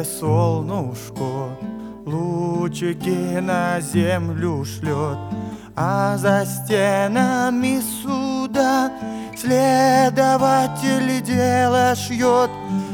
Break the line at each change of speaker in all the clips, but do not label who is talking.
солнышко лучики на землю шлет, а за стенами суда следователь дело шьет.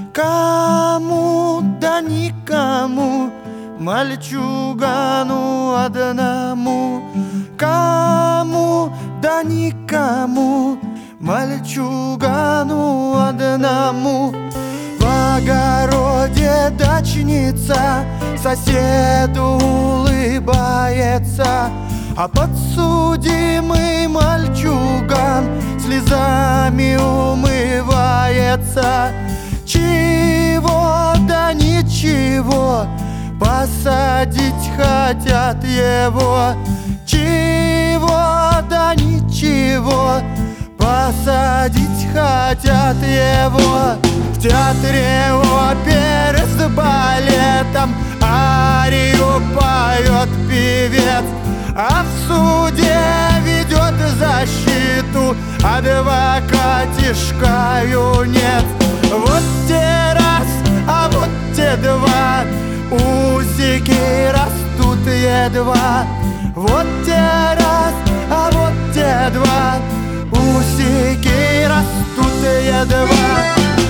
Кому да никому, мальчугану одному. Кому да никому, мальчугану одному. В огороде дачница соседу улыбается, а подсудимый мальчуган слезами умывается. Чего да ничего, посадить хотят его. Чего да ничего, посадить хотят его. В театре оперы с балетом арию поет певец, а в суде ведет защиту адвокатишка юнец. Вот те раз, а вот те два, усики растут едва. Вот те раз, а вот те два, усики растут едва.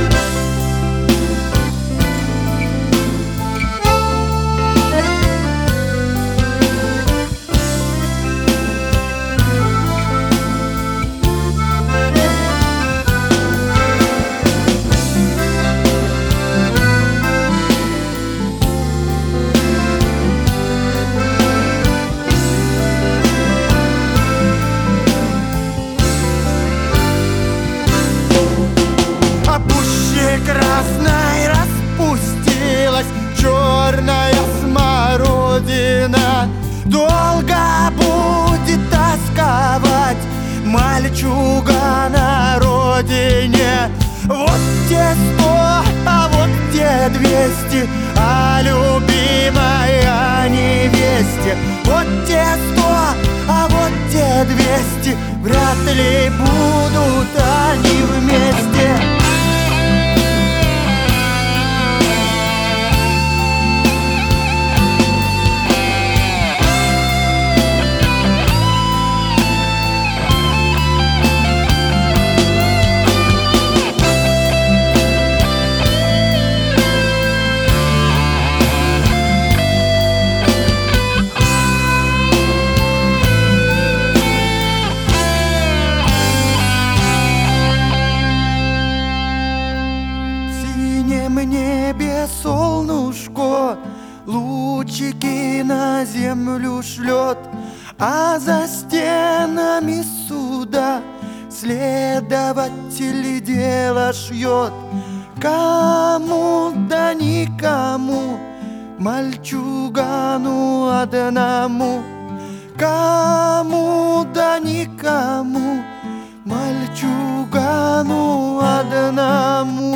Красной распустилась черная смородина. Долго будет тосковать мальчуга на родине. Вот те 100, а вот те 200 о любимой невесте. Вот те 100, а вот те 200 вряд ли будут они вместе. В небе солнышко лучики на землю шлет, а за стенами суда следователь дело шьет. Кому да никому, мальчугану одному. Кому да никому, мальчугану одному.